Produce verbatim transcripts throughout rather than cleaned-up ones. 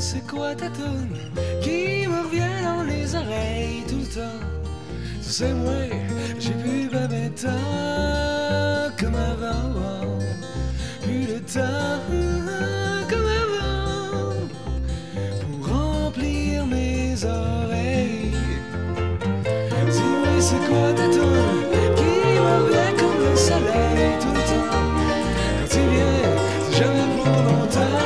c'est quoi ta toune qui me revient dans les oreilles tout le temps? Tu sais, moi, j'ai plus ben ben temps comme avant, plus de temps comme avant pour remplir mes oreilles. Dis-moi, c'est quoi ta toune qui me revient comme le soleil tout le temps? Quand tu viens, c'est jamais pour longtemps.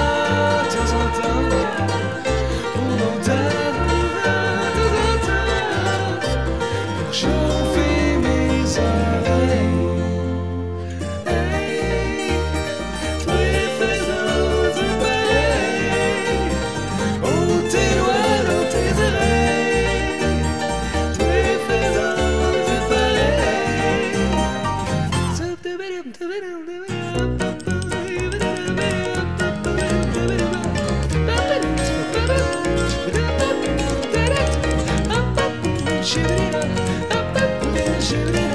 Chauffer mes oreilles. Hey, toi faisant du pareil, oh tes doigts dans tes oreilles, toi faisant du pareil. Shoot it up, up, up, shoot it